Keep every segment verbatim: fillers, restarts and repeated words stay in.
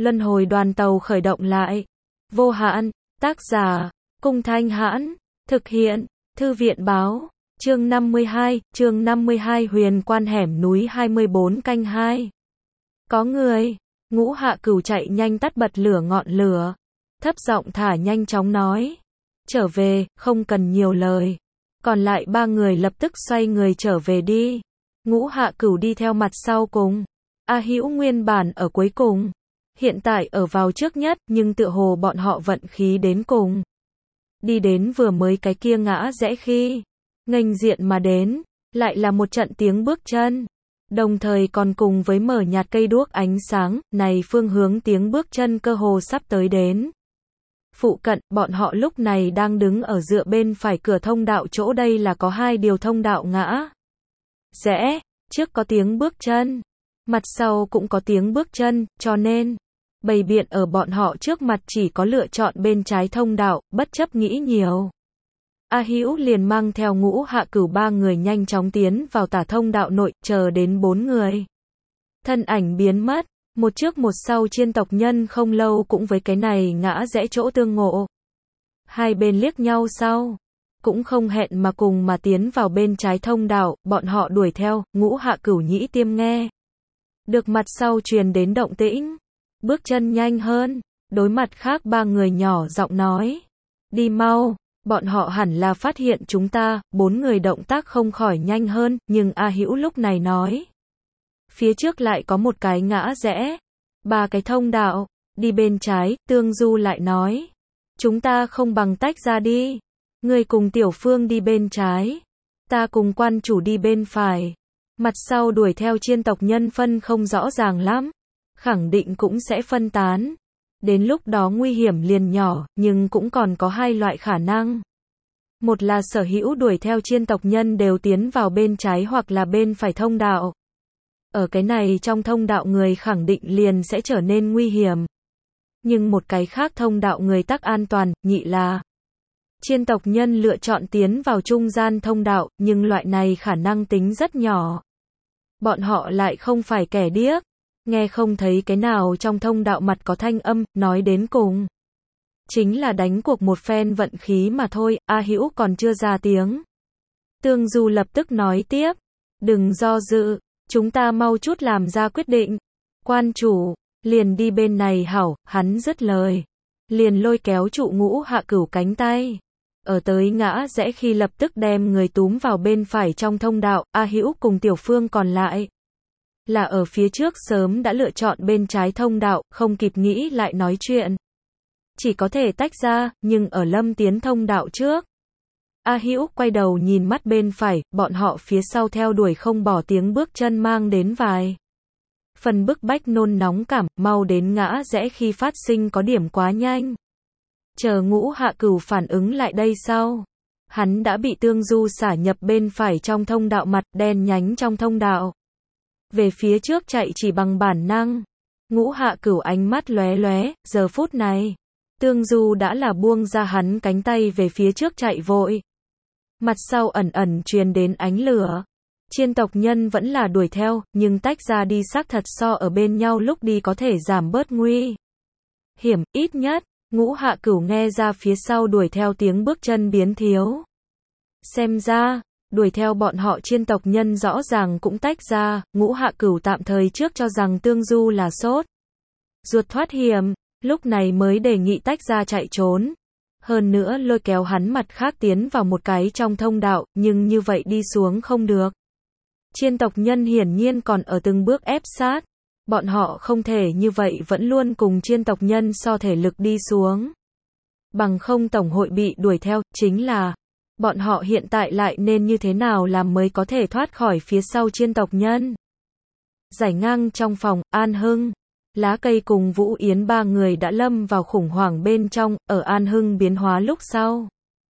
Luân hồi đoàn tàu khởi động lại. Vô hạn, tác giả, Cung Thanh Hãn, thực hiện, Thư viện báo, chương năm mươi hai, chương năm mươi hai huyền quan hẻm núi hai mươi bốn canh hai. Có người, Ngũ Hạ Cửu chạy nhanh tắt bật lửa ngọn lửa, thấp giọng thả nhanh chóng nói. Trở về, không cần nhiều lời. Còn lại ba người lập tức xoay người trở về đi. Ngũ Hạ Cửu đi theo mặt sau cùng. A Hữu nguyên bản ở cuối cùng. Hiện tại ở vào trước nhất, nhưng tựa hồ bọn họ vận khí đến cùng. Đi đến vừa mới cái kia ngã rẽ khi nghênh diện mà đến, lại là một trận tiếng bước chân. Đồng thời còn cùng với mở nhạt cây đuốc ánh sáng, này phương hướng tiếng bước chân cơ hồ sắp tới đến. Phụ cận, bọn họ lúc này đang đứng ở dựa bên phải cửa thông đạo, chỗ đây là có hai điều thông đạo ngã rẽ, trước có tiếng bước chân, mặt sau cũng có tiếng bước chân, cho nên bày biện ở bọn họ trước mặt chỉ có lựa chọn bên trái thông đạo, bất chấp nghĩ nhiều. A Hữu liền mang theo Ngũ Hạ Cửu ba người nhanh chóng tiến vào tả thông đạo nội, chờ đến bốn người thân ảnh biến mất, một trước một sau chiên tộc nhân không lâu cũng với cái này ngã rẽ chỗ tương ngộ. Hai bên liếc nhau sau, cũng không hẹn mà cùng mà tiến vào bên trái thông đạo, bọn họ đuổi theo. Ngũ Hạ Cửu nhĩ tiêm nghe được mặt sau truyền đến động tĩnh, bước chân nhanh hơn, đối mặt khác ba người nhỏ giọng nói. Đi mau, bọn họ hẳn là phát hiện chúng ta. Bốn người động tác không khỏi nhanh hơn, nhưng A Hữu lúc này nói. Phía trước lại có một cái ngã rẽ, ba cái thông đạo, đi bên trái. Tương Du lại nói. Chúng ta không bằng tách ra đi. Người cùng Tiểu Phương đi bên trái, ta cùng quan chủ đi bên phải. Mặt sau đuổi theo chiên tộc nhân phân không rõ ràng lắm, khẳng định cũng sẽ phân tán. Đến lúc đó nguy hiểm liền nhỏ, nhưng cũng còn có hai loại khả năng. Một là sở hữu đuổi theo chiên tộc nhân đều tiến vào bên trái hoặc là bên phải thông đạo. Ở cái này trong thông đạo người khẳng định liền sẽ trở nên nguy hiểm. Nhưng một cái khác thông đạo người tắc an toàn. Nhị là chiên tộc nhân lựa chọn tiến vào trung gian thông đạo, nhưng loại này khả năng tính rất nhỏ. Bọn họ lại không phải kẻ điếc, nghe không thấy cái nào trong thông đạo mặt có thanh âm, nói đến cùng chính là đánh cuộc một phen vận khí mà thôi. A Hữu còn chưa ra tiếng, Tương Du lập tức nói tiếp. Đừng do dự, chúng ta mau chút làm ra quyết định. Quan chủ, liền đi bên này hảo. Hắn dứt lời, liền lôi kéo trụ Ngũ Hạ Cửu cánh tay. Ở tới ngã rẽ khi lập tức đem người túm vào bên phải trong thông đạo. A Hữu cùng Tiểu Phương còn lại là ở phía trước sớm đã lựa chọn bên trái thông đạo, không kịp nghĩ lại nói chuyện, chỉ có thể tách ra. Nhưng ở Lâm tiến thông đạo trước, A Hữu quay đầu nhìn mắt bên phải, bọn họ phía sau theo đuổi không bỏ, tiếng bước chân mang đến vài phần bức bách nôn nóng cảm, mau đến ngã rẽ khi phát sinh có điểm quá nhanh. Chờ Ngũ Hạ Cửu phản ứng lại đây sau, hắn đã bị Tương Du xả nhập bên phải trong thông đạo mặt đen nhánh trong thông đạo. Về phía trước chạy chỉ bằng bản năng. Ngũ Hạ Cửu ánh mắt lóe lóe, giờ phút này, Tương Du đã là buông ra hắn cánh tay về phía trước chạy vội. Mặt sau ẩn ẩn truyền đến ánh lửa. Chiên tộc nhân vẫn là đuổi theo, nhưng tách ra đi xác thật so ở bên nhau lúc đi có thể giảm bớt nguy hiểm, ít nhất. Ngũ Hạ Cửu nghe ra phía sau đuổi theo tiếng bước chân biến thiếu. Xem ra, đuổi theo bọn họ chiên tộc nhân rõ ràng cũng tách ra. Ngũ Hạ Cửu tạm thời trước cho rằng Tương Du là sốt ruột thoát hiểm, lúc này mới đề nghị tách ra chạy trốn. Hơn nữa lôi kéo hắn mặt khác tiến vào một cái trong thông đạo, nhưng như vậy đi xuống không được. Chiên tộc nhân hiển nhiên còn ở từng bước ép sát. Bọn họ không thể như vậy vẫn luôn cùng chiên tộc nhân so thể lực đi xuống. Bằng không tổng hội bị đuổi theo. Chính là, bọn họ hiện tại lại nên như thế nào làm mới có thể thoát khỏi phía sau chiên tộc nhân. Giải ngang trong phòng, An Hưng, Lá Cây cùng Vũ Yến ba người đã lâm vào khủng hoảng bên trong. Ở An Hưng biến hóa lúc sau,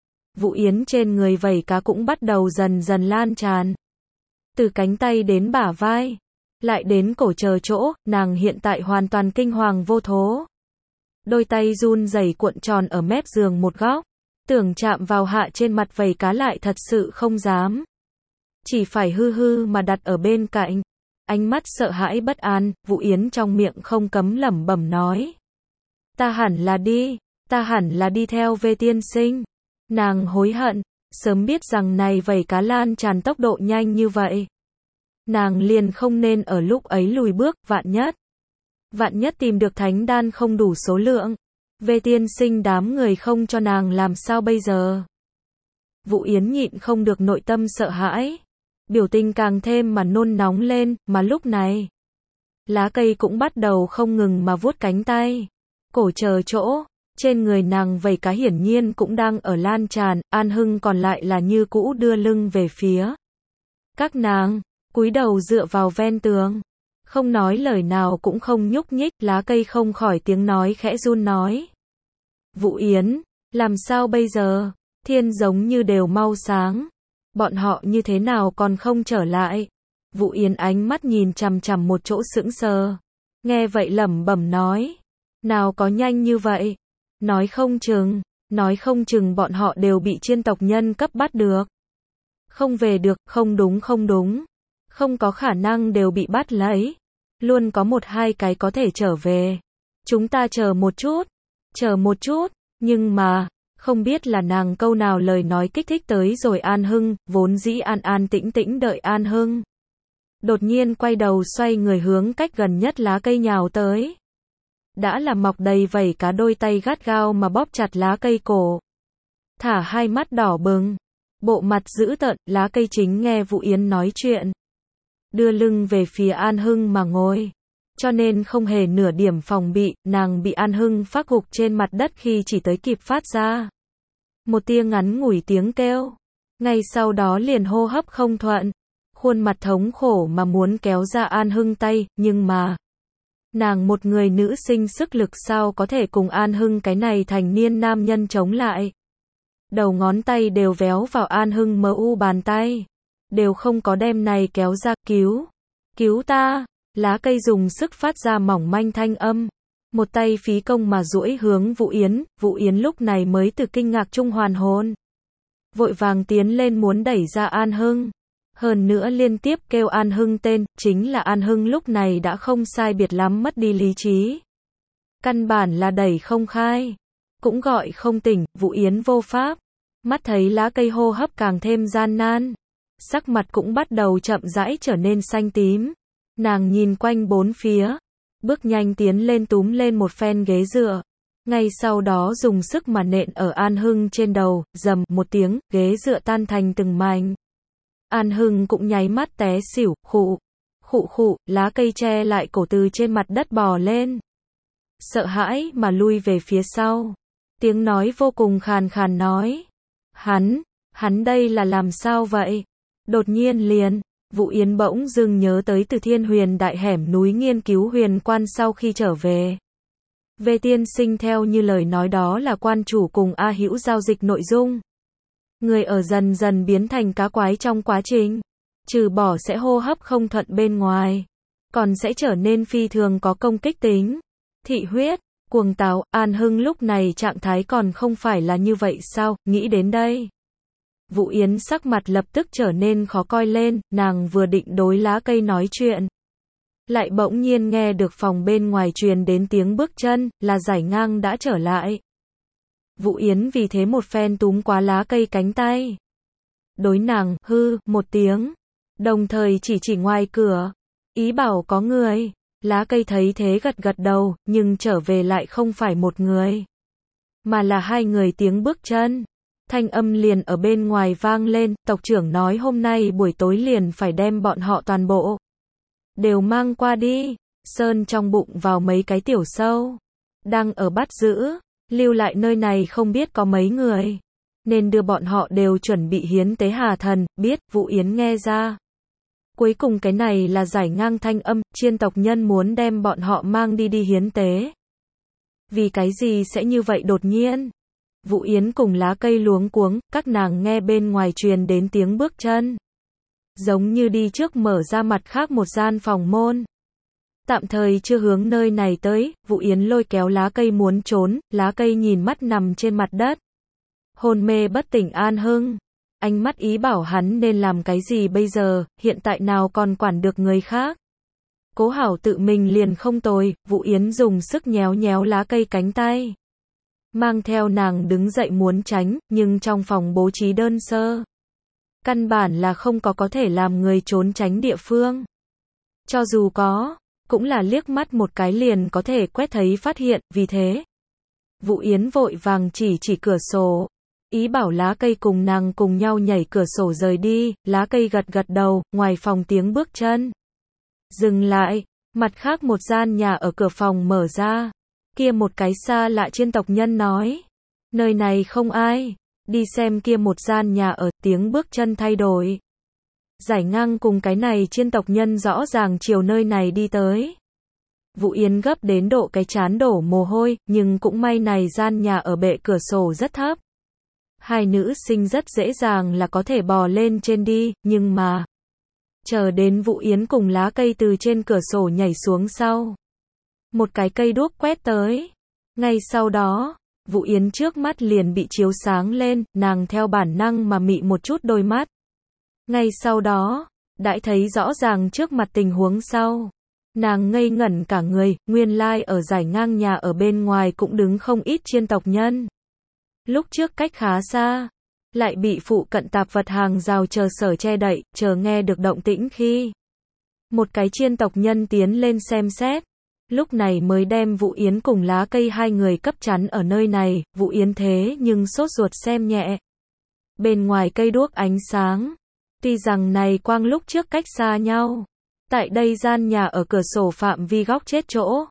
Vũ Yến trên người vảy cá cũng bắt đầu dần dần lan tràn. Từ cánh tay đến bả vai, lại đến cổ chờ chỗ, nàng hiện tại hoàn toàn kinh hoàng vô thố. Đôi tay run rẩy cuộn tròn ở mép giường một góc, tưởng chạm vào hạ trên mặt vảy cá lại thật sự không dám. Chỉ phải hư hư mà đặt ở bên cạnh. ánh mắt sợ hãi bất an, Vũ Yến trong miệng không cấm lẩm bẩm nói. Ta hẳn là đi, ta hẳn là đi theo Về tiên sinh. Nàng hối hận, sớm biết rằng này vảy cá lan tràn tốc độ nhanh như vậy. Nàng liền không nên ở lúc ấy lùi bước, vạn nhất. Vạn nhất tìm được thánh đan không đủ số lượng. Về tiên sinh đám người không cho nàng làm sao bây giờ? Vũ Yến nhịn không được nội tâm sợ hãi. Biểu tình càng thêm mà nôn nóng lên, mà lúc này. Lá cây cũng bắt đầu không ngừng mà vuốt cánh tay. Cổ chờ chỗ, trên người nàng vảy cá hiển nhiên cũng đang ở lan tràn, An Hưng còn lại là như cũ đưa lưng về phía. Các nàng, cúi đầu dựa vào ven tường. Không nói lời nào cũng không nhúc nhích, lá cây không khỏi tiếng nói khẽ run nói. Vũ Yến, làm sao bây giờ? Thiên giống như đều mau sáng. Bọn họ như thế nào còn không trở lại? Vũ Yến ánh mắt nhìn chằm chằm một chỗ sững sờ. Nghe vậy lẩm bẩm nói. Nào có nhanh như vậy? Nói không chừng, nói không chừng bọn họ đều bị chiên tộc nhân cấp bắt được. Không về được, không đúng không đúng. Không có khả năng đều bị bắt lấy. Luôn có một hai cái có thể trở về. Chúng ta chờ một chút, chờ một chút, nhưng mà, không biết là nàng câu nào lời nói kích thích tới rồi An Hưng, vốn dĩ an an tĩnh tĩnh đợi An Hưng. Đột nhiên quay đầu xoay người hướng cách gần nhất lá cây nhào tới. Đã là mọc đầy vảy cá, đôi tay gắt gao mà bóp chặt lá cây cổ. Thả hai mắt đỏ bừng, bộ mặt dữ tợn, lá cây chính nghe Vũ Yến nói chuyện. Đưa lưng về phía An Hưng mà ngồi. Cho nên không hề nửa điểm phòng bị, nàng bị An Hưng phác gục trên mặt đất khi chỉ tới kịp phát ra một tia ngắn ngủi tiếng kêu. Ngay sau đó liền hô hấp không thuận, khuôn mặt thống khổ mà muốn kéo ra An Hưng tay, nhưng mà nàng một người nữ sinh sức lực sao có thể cùng An Hưng cái này thành niên nam nhân chống lại. Đầu ngón tay đều véo vào An Hưng mờ u bàn tay, đều không có đem này kéo ra. Cứu, cứu ta. Lá cây dùng sức phát ra mỏng manh thanh âm. Một tay phí công mà duỗi hướng Vũ Yến. Vũ Yến lúc này mới từ kinh ngạc trung hoàn hồn. Vội vàng tiến lên muốn đẩy ra An Hưng. Hơn nữa liên tiếp kêu An Hưng tên, chính là An Hưng lúc này đã không sai biệt lắm mất đi lý trí. Căn bản là đẩy không khai. Cũng gọi không tỉnh, Vũ Yến vô pháp. Mắt thấy lá cây hô hấp càng thêm gian nan. Sắc mặt cũng bắt đầu chậm rãi trở nên xanh tím. Nàng nhìn quanh bốn phía, bước nhanh tiến lên túm lên một phen ghế dựa. Ngay sau đó dùng sức mà nện ở An Hưng trên đầu, rầm một tiếng, ghế dựa tan thành từng mảnh. An Hưng cũng nháy mắt té xỉu, khụ, khụ khụ, lá cây che lại cổ từ trên mặt đất bò lên. Sợ hãi mà lui về phía sau. Tiếng nói vô cùng khàn khàn nói. Hắn, hắn đây là làm sao vậy? Đột nhiên liền. Vũ Yến bỗng dưng nhớ tới từ Thiên Huyền Đại hẻm núi nghiên cứu huyền quan sau khi trở về. Về tiên sinh theo như lời nói đó là quan chủ cùng A Hữu giao dịch nội dung. Người ở dần dần biến thành cá quái trong quá trình. Trừ bỏ sẽ hô hấp không thuận bên ngoài. Còn sẽ trở nên phi thường có công kích tính. Thị huyết, cuồng táo, An Hưng lúc này trạng thái còn không phải là như vậy sao, nghĩ đến đây. Vũ Yến sắc mặt lập tức trở nên khó coi lên, nàng vừa định đối lá cây nói chuyện. Lại bỗng nhiên nghe được phòng bên ngoài truyền đến tiếng bước chân, là Giải Ngang đã trở lại. Vũ Yến vì thế một phen túm quá lá cây cánh tay. Đối nàng, hư, một tiếng. Đồng thời chỉ chỉ ngoài cửa. Ý bảo có người. Lá cây thấy thế gật gật đầu, nhưng trở về lại không phải một người. Mà là hai người tiếng bước chân. Thanh âm liền ở bên ngoài vang lên, tộc trưởng nói hôm nay buổi tối liền phải đem bọn họ toàn bộ đều mang qua đi. Sơn trong bụng vào mấy cái tiểu sâu, đang ở bắt giữ, lưu lại nơi này không biết có mấy người, nên đưa bọn họ đều chuẩn bị hiến tế Hà Thần. Biết, Vũ Yến nghe ra. Cuối cùng cái này là Giải Ngang thanh âm, chiên tộc nhân muốn đem bọn họ mang đi đi hiến tế. Vì cái gì sẽ như vậy đột nhiên? Vũ Yến cùng lá cây luống cuống, các nàng nghe bên ngoài truyền đến tiếng bước chân. Giống như đi trước mở ra mặt khác một gian phòng môn. Tạm thời chưa hướng nơi này tới, Vũ Yến lôi kéo lá cây muốn trốn, lá cây nhìn mắt nằm trên mặt đất. Hôn mê bất tỉnh An Hưng. Ánh mắt ý bảo hắn nên làm cái gì bây giờ, hiện tại nào còn quản được người khác. Cố Hảo tự mình liền không tồi, Vũ Yến dùng sức nhéo nhéo lá cây cánh tay. Mang theo nàng đứng dậy muốn tránh, nhưng trong phòng bố trí đơn sơ. Căn bản là không có có thể làm người trốn tránh địa phương. Cho dù có, cũng là liếc mắt một cái liền có thể quét thấy phát hiện, vì thế. Vũ Yến vội vàng chỉ chỉ cửa sổ. Ý bảo lá cây cùng nàng cùng nhau nhảy cửa sổ rời đi, lá cây gật gật đầu, ngoài phòng tiếng bước chân. Dừng lại, mặt khác một gian nhà ở cửa phòng mở ra. Kia một cái xa lạ chiên tộc nhân nói. Nơi này không ai, đi xem kia một gian nhà ở, tiếng bước chân thay đổi. Giải ngang cùng cái này chiên tộc nhân rõ ràng chiều nơi này đi tới. Vũ Yến gấp đến độ cái chán đổ mồ hôi, nhưng cũng may này gian nhà ở bệ cửa sổ rất thấp. Hai nữ sinh rất dễ dàng là có thể bò lên trên đi, nhưng mà chờ đến Vũ Yến cùng lá cây từ trên cửa sổ nhảy xuống sau. Một cái cây đuốc quét tới. Ngay sau đó, Vũ Yến trước mắt liền bị chiếu sáng lên, nàng theo bản năng mà mị một chút đôi mắt. Ngay sau đó, đã thấy rõ ràng trước mặt tình huống sau. Nàng ngây ngẩn cả người, nguyên lai ở giải ngang nhà ở bên ngoài cũng đứng không ít chiên tộc nhân. Lúc trước cách khá xa, lại bị phụ cận tạp vật hàng rào chờ sở che đậy, chờ nghe được động tĩnh khi. Một cái chiên tộc nhân tiến lên xem xét, lúc này mới đem Vũ Yến cùng lá cây hai người cấp chắn ở nơi này, Vũ Yến thế nhưng sốt ruột xem nhẹ. Bên ngoài cây đuốc ánh sáng, tuy rằng này quang lúc trước cách xa nhau, tại đây gian nhà ở cửa sổ phạm vi góc chết chỗ.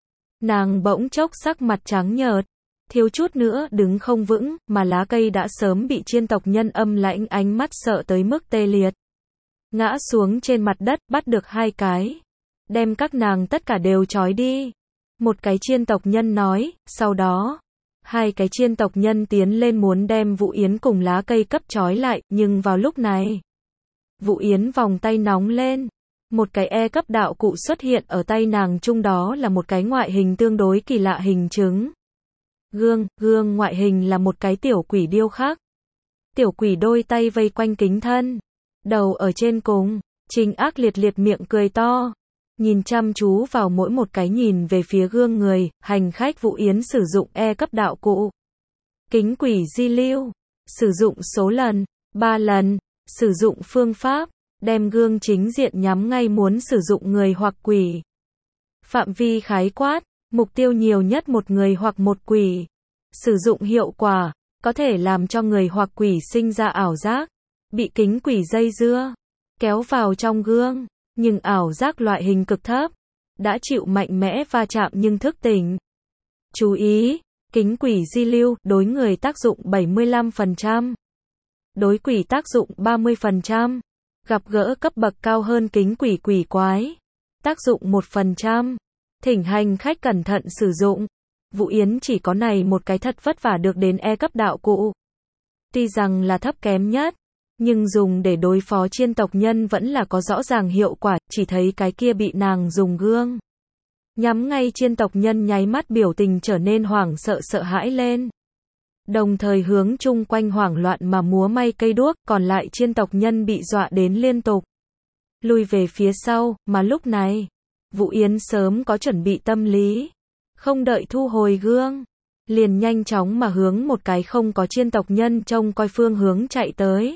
Nàng bỗng chốc sắc mặt trắng nhợt, thiếu chút nữa đứng không vững, mà lá cây đã sớm bị chiên tộc nhân âm lãnh ánh mắt sợ tới mức tê liệt. Ngã xuống trên mặt đất, bắt được hai cái. Đem các nàng tất cả đều trói đi. Một cái chiên tộc nhân nói, sau đó, hai cái chiên tộc nhân tiến lên muốn đem Vũ Yến cùng lá cây cấp trói lại, nhưng vào lúc này, Vũ Yến vòng tay nóng lên. Một cái E cấp đạo cụ xuất hiện ở tay nàng, chung đó là một cái ngoại hình tương đối kỳ lạ hình chứng. Gương, gương ngoại hình là một cái tiểu quỷ điêu khắc. Tiểu quỷ đôi tay vây quanh kính thân, đầu ở trên cùng, Trình Ác liệt liệt miệng cười to, nhìn chăm chú vào mỗi một cái nhìn về phía gương người, hành khách Vũ Yến sử dụng E cấp đạo cụ. Kính quỷ di lưu, sử dụng số lần, ba lần, sử dụng phương pháp, đem gương chính diện nhắm ngay muốn sử dụng người hoặc quỷ. Phạm vi khái quát, mục tiêu nhiều nhất một người hoặc một quỷ. Sử dụng hiệu quả, có thể làm cho người hoặc quỷ sinh ra ảo giác, bị kính quỷ dây dưa, kéo vào trong gương, nhưng ảo giác loại hình cực thấp, đã chịu mạnh mẽ va chạm nhưng thức tỉnh. Chú ý, kính quỷ di lưu, đối người tác dụng bảy mươi lăm phần trăm, đối quỷ tác dụng ba mươi phần trăm, gặp gỡ cấp bậc cao hơn kính quỷ quỷ quái, tác dụng một phần trăm. Thỉnh hành khách cẩn thận sử dụng. Vũ Yến chỉ có này một cái thật vất vả được đến E cấp đạo cụ. Tuy rằng là thấp kém nhất, nhưng dùng để đối phó chiên tộc nhân vẫn là có rõ ràng hiệu quả, chỉ thấy cái kia bị nàng dùng gương nhắm ngay chiên tộc nhân nháy mắt biểu tình trở nên hoảng sợ sợ hãi lên. Đồng thời hướng chung quanh hoảng loạn mà múa may cây đuốc, còn lại chiên tộc nhân bị dọa đến liên tục lùi về phía sau, mà lúc này Vũ Yến sớm có chuẩn bị tâm lý, không đợi thu hồi gương, liền nhanh chóng mà hướng một cái không có chiên tộc nhân trông coi phương hướng chạy tới.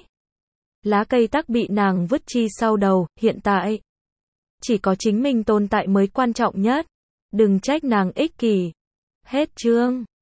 Lá cây tắc bị nàng vứt chi sau đầu, hiện tại chỉ có chính mình tồn tại mới quan trọng nhất, đừng trách nàng ích kỷ. Hết chương.